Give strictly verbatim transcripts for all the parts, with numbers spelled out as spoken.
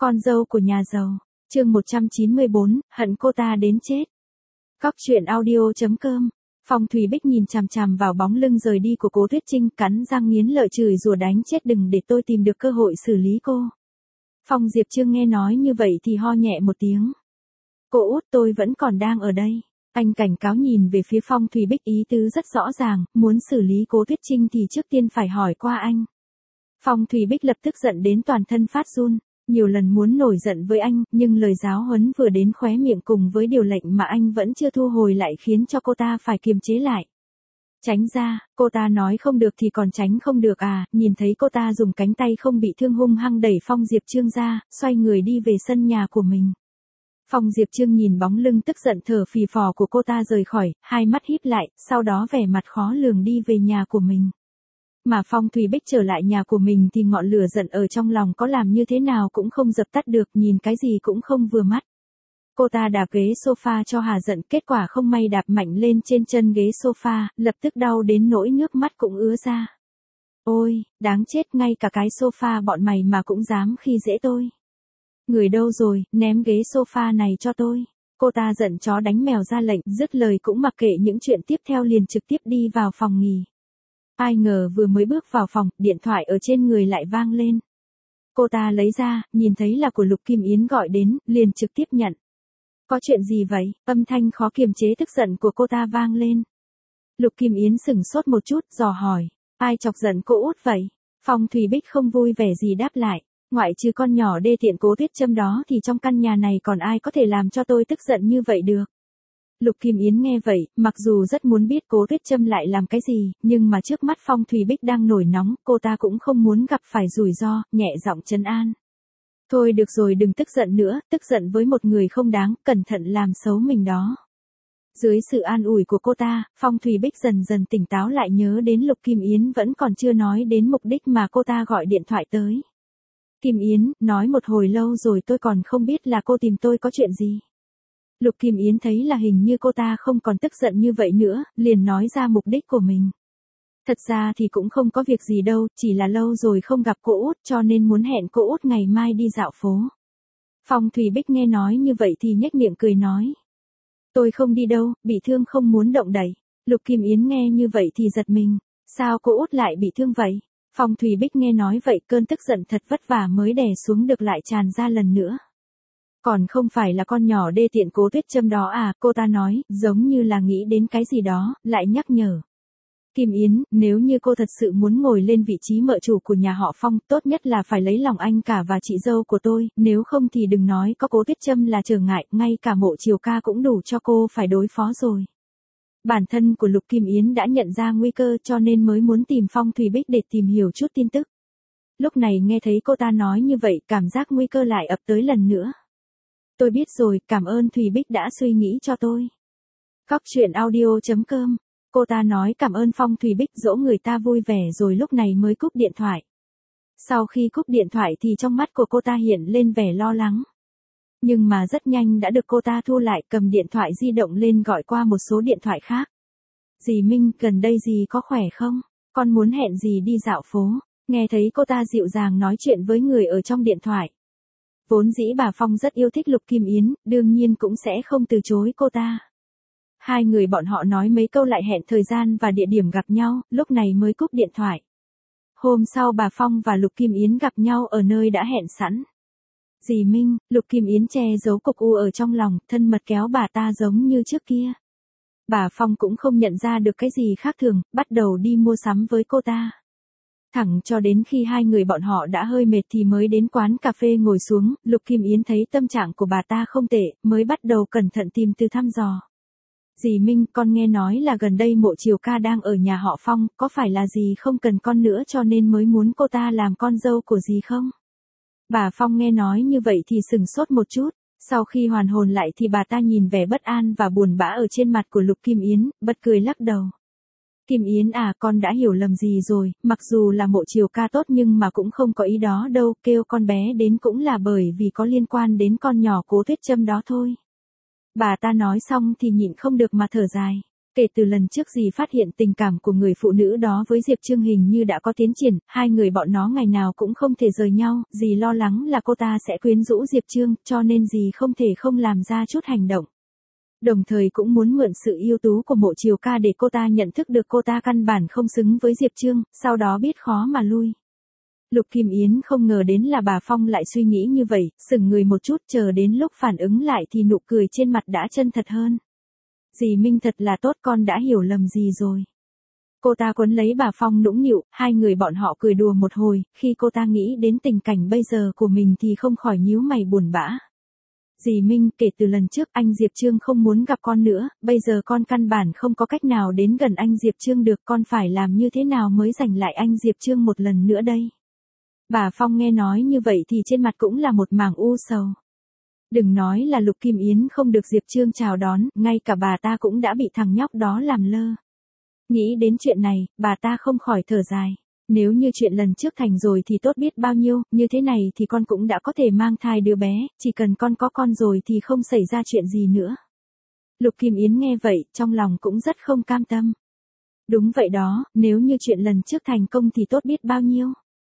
Con dâu của nhà giàu, chương một trăm chín mươi bốn, hận cô ta đến chết. Cóc truyện audio chấm com. Phong Thùy Bích nhìn chằm chằm vào bóng lưng rời đi của Cố Tuyết Trinh, cắn răng nghiến lợi chửi rủa đánh chết đừng để tôi tìm được cơ hội xử lý cô. Phong Diệp Trương nghe nói như vậy thì ho nhẹ một tiếng. Cô út, tôi vẫn còn đang ở đây. Anh cảnh cáo nhìn về phía Phong Thùy Bích, ý tứ rất rõ ràng, muốn xử lý Cố Tuyết Trinh thì trước tiên phải hỏi qua anh. Phong Thùy Bích lập tức giận đến toàn thân phát run, nhiều lần muốn nổi giận với anh, nhưng lời giáo huấn vừa đến khóe miệng cùng với điều lệnh mà anh vẫn chưa thu hồi lại khiến cho cô ta phải kiềm chế lại. Tránh ra, cô ta nói không được thì còn tránh không được à, nhìn thấy cô ta dùng cánh tay không bị thương hung hăng đẩy Phong Diệp Trương ra, xoay người đi về sân nhà của mình. Phong Diệp Trương nhìn bóng lưng tức giận thở phì phò của cô ta rời khỏi, hai mắt híp lại, sau đó vẻ mặt khó lường đi về nhà của mình. Mà Phong Thùy Bích trở lại nhà của mình thì ngọn lửa giận ở trong lòng có làm như thế nào cũng không dập tắt được, nhìn cái gì cũng không vừa mắt. Cô ta đạp ghế sofa cho hà giận, kết quả không may đạp mạnh lên trên chân ghế sofa, lập tức đau đến nỗi nước mắt cũng ứa ra. Ôi, đáng chết, ngay cả cái sofa bọn mày mà cũng dám khi dễ tôi. Người đâu rồi, ném ghế sofa này cho tôi. Cô ta giận chó đánh mèo ra lệnh, dứt lời cũng mặc kệ những chuyện tiếp theo liền trực tiếp đi vào phòng nghỉ. Ai ngờ vừa mới bước vào phòng, điện thoại ở trên người lại vang lên. Cô ta lấy ra, nhìn thấy là của Lục Kim Yến gọi đến, liền trực tiếp nhận. Có chuyện gì vậy? Âm thanh khó kiềm chế tức giận của cô ta vang lên. Lục Kim Yến sửng sốt một chút, dò hỏi. Ai chọc giận cô út vậy? Phong Thùy Bích không vui vẻ gì đáp lại. Ngoại trừ con nhỏ đê tiện Cố Tuyết Trâm đó thì trong căn nhà này còn ai có thể làm cho tôi tức giận như vậy được. Lục Kim Yến nghe vậy, mặc dù rất muốn biết Cố Tuyết Trâm lại làm cái gì, nhưng mà trước mắt Phong Thùy Bích đang nổi nóng, cô ta cũng không muốn gặp phải rủi ro, nhẹ giọng trấn an. Thôi được rồi, đừng tức giận nữa, tức giận với một người không đáng, cẩn thận làm xấu mình đó. Dưới sự an ủi của cô ta, Phong Thùy Bích dần dần tỉnh táo lại, nhớ đến Lục Kim Yến vẫn còn chưa nói đến mục đích mà cô ta gọi điện thoại tới. Kim Yến, nói một hồi lâu rồi tôi còn không biết là cô tìm tôi có chuyện gì. Lục Kim Yến thấy là hình như cô ta không còn tức giận như vậy nữa, liền nói ra mục đích của mình. Thật ra thì cũng không có việc gì đâu, chỉ là lâu rồi không gặp cô út cho nên muốn hẹn cô út ngày mai đi dạo phố. Phong Thùy Bích nghe nói như vậy thì nhếch miệng cười nói. Tôi không đi đâu, bị thương không muốn động đậy. Lục Kim Yến nghe như vậy thì giật mình. Sao cô út lại bị thương vậy? Phong Thùy Bích nghe nói vậy, cơn tức giận thật vất vả mới đè xuống được lại tràn ra lần nữa. Còn không phải là con nhỏ đê tiện Cố Tuyết Trâm đó à, cô ta nói, giống như là nghĩ đến cái gì đó, lại nhắc nhở. Kim Yến, nếu như cô thật sự muốn ngồi lên vị trí mợ chủ của nhà họ Phong, tốt nhất là phải lấy lòng anh cả và chị dâu của tôi, nếu không thì đừng nói có Cố Tuyết Trâm là trở ngại, ngay cả Mộ Triều Ca cũng đủ cho cô phải đối phó rồi. Bản thân của Lục Kim Yến đã nhận ra nguy cơ cho nên mới muốn tìm Phong Thùy Bích để tìm hiểu chút tin tức. Lúc này nghe thấy cô ta nói như vậy, cảm giác nguy cơ lại ập tới lần nữa. Tôi biết rồi, cảm ơn Thùy Bích đã suy nghĩ cho tôi. Cóc truyện audio chấm com. Cô ta nói cảm ơn Phong Thùy Bích, dỗ người ta vui vẻ rồi lúc này mới cúp điện thoại. Sau khi cúp điện thoại thì trong mắt của cô ta hiện lên vẻ lo lắng. Nhưng mà rất nhanh đã được cô ta thu lại, cầm điện thoại di động lên gọi qua một số điện thoại khác. Dì Minh, gần đây dì có khỏe không? Con muốn hẹn dì đi dạo phố. Nghe thấy cô ta dịu dàng nói chuyện với người ở trong điện thoại. Vốn dĩ bà Phong rất yêu thích Lục Kim Yến, đương nhiên cũng sẽ không từ chối cô ta. Hai người bọn họ nói mấy câu lại hẹn thời gian và địa điểm gặp nhau, lúc này mới cúp điện thoại. Hôm sau bà Phong và Lục Kim Yến gặp nhau ở nơi đã hẹn sẵn. Dì Minh, Lục Kim Yến che giấu cục u ở trong lòng, thân mật kéo bà ta giống như trước kia. Bà Phong cũng không nhận ra được cái gì khác thường, bắt đầu đi mua sắm với cô ta. Thẳng cho đến khi hai người bọn họ đã hơi mệt thì mới đến quán cà phê ngồi xuống, Lục Kim Yến thấy tâm trạng của bà ta không tệ, mới bắt đầu cẩn thận tìm từ thăm dò. Dì Minh, con nghe nói là gần đây Mộ Triều Ca đang ở nhà họ Phong, có phải là dì không cần con nữa cho nên mới muốn cô ta làm con dâu của dì không? Bà Phong nghe nói như vậy thì sừng sốt một chút, sau khi hoàn hồn lại thì bà ta nhìn vẻ bất an và buồn bã ở trên mặt của Lục Kim Yến, bật cười lắc đầu. Kim Yến à, con đã hiểu lầm gì rồi, mặc dù là Mộ Triều Ca tốt nhưng mà cũng không có ý đó đâu, kêu con bé đến cũng là bởi vì có liên quan đến con nhỏ Cố Tuyết Trâm đó thôi. Bà ta nói xong thì nhịn không được mà thở dài. Kể từ lần trước dì phát hiện tình cảm của người phụ nữ đó với Diệp Trương hình như đã có tiến triển, hai người bọn nó ngày nào cũng không thể rời nhau, dì lo lắng là cô ta sẽ quyến rũ Diệp Trương, cho nên dì không thể không làm ra chút hành động. Đồng thời cũng muốn mượn sự ưu tú của Mộ Triều Ca để cô ta nhận thức được cô ta căn bản không xứng với Diệp Trương, sau đó biết khó mà lui. Lục Kim Yến không ngờ đến là bà Phong lại suy nghĩ như vậy, sững người một chút, chờ đến lúc phản ứng lại thì nụ cười trên mặt đã chân thật hơn. Dì Minh thật là tốt, con đã hiểu lầm gì rồi. Cô ta quấn lấy bà Phong nũng nịu, hai người bọn họ cười đùa một hồi, khi cô ta nghĩ đến tình cảnh bây giờ của mình thì không khỏi nhíu mày buồn bã. Dì Minh, kể từ lần trước anh Diệp Trương không muốn gặp con nữa, bây giờ con căn bản không có cách nào đến gần anh Diệp Trương được, con phải làm như thế nào mới giành lại anh Diệp Trương một lần nữa đây? Bà Phong nghe nói như vậy thì trên mặt cũng là một mảng u sầu. Đừng nói là Lục Kim Yến không được Diệp Trương chào đón, ngay cả bà ta cũng đã bị thằng nhóc đó làm lơ. Nghĩ đến chuyện này, bà ta không khỏi thở dài. Nếu như chuyện lần trước thành rồi thì tốt biết bao nhiêu, như thế này thì con cũng đã có thể mang thai đứa bé, chỉ cần con có con rồi thì không xảy ra chuyện gì nữa. Lục Kim Yến nghe vậy, trong lòng cũng rất không cam tâm. Đúng vậy đó, nếu như chuyện lần trước thành công thì tốt biết bao nhiêu.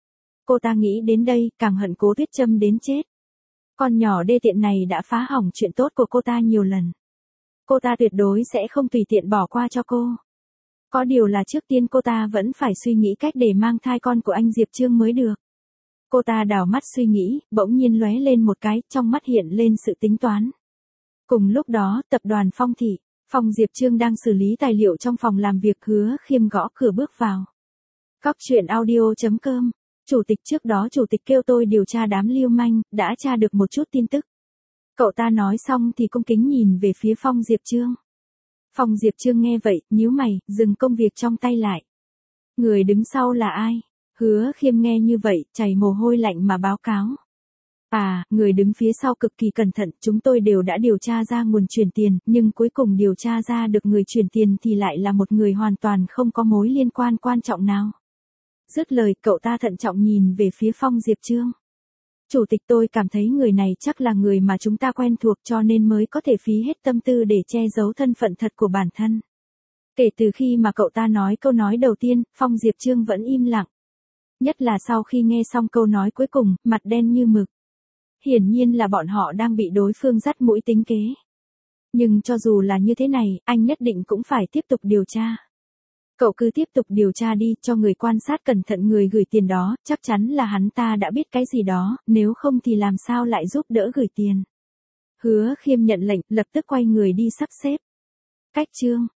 Cô ta nghĩ đến đây, càng hận Cố Tuyết Châm đến chết. Con nhỏ đê tiện này đã phá hỏng chuyện tốt của cô ta nhiều lần. Cô ta tuyệt đối sẽ không tùy tiện bỏ qua cho cô. Có điều là trước tiên cô ta vẫn phải suy nghĩ cách để mang thai con của anh Diệp Trương mới được. Cô ta đảo mắt suy nghĩ, bỗng nhiên lóe lên một cái, trong mắt hiện lên sự tính toán. Cùng lúc đó, tập đoàn Phong Thị, phòng Diệp Trương đang xử lý tài liệu trong phòng làm việc, Hứa Khiêm gõ cửa bước vào. Cóc truyện audio chấm com. Chủ tịch, trước đó chủ tịch kêu tôi điều tra đám lưu manh, đã tra được một chút tin tức. Cậu ta nói xong thì cung kính nhìn về phía Phong Diệp Trương. Phong Diệp Trương nghe vậy, nhíu mày, dừng công việc trong tay lại. Người đứng sau là ai? Hứa Khiêm nghe như vậy, chảy mồ hôi lạnh mà báo cáo. À, người đứng phía sau cực kỳ cẩn thận, chúng tôi đều đã điều tra ra nguồn chuyển tiền, nhưng cuối cùng điều tra ra được người chuyển tiền thì lại là một người hoàn toàn không có mối liên quan quan trọng nào. Dứt lời, cậu ta thận trọng nhìn về phía Phong Diệp Trương. Chủ tịch, tôi cảm thấy người này chắc là người mà chúng ta quen thuộc, cho nên mới có thể phí hết tâm tư để che giấu thân phận thật của bản thân. Kể từ khi mà cậu ta nói câu nói đầu tiên, Phong Diệp Trương vẫn im lặng. Nhất là sau khi nghe xong câu nói cuối cùng, mặt đen như mực. Hiển nhiên là bọn họ đang bị đối phương dắt mũi tính kế. Nhưng cho dù là như thế này, anh nhất định cũng phải tiếp tục điều tra. Cậu cứ tiếp tục điều tra đi, cho người quan sát cẩn thận người gửi tiền đó, chắc chắn là hắn ta đã biết cái gì đó, nếu không thì làm sao lại giúp đỡ gửi tiền. Hứa Khiêm nhận lệnh, lập tức quay người đi sắp xếp. Cách chương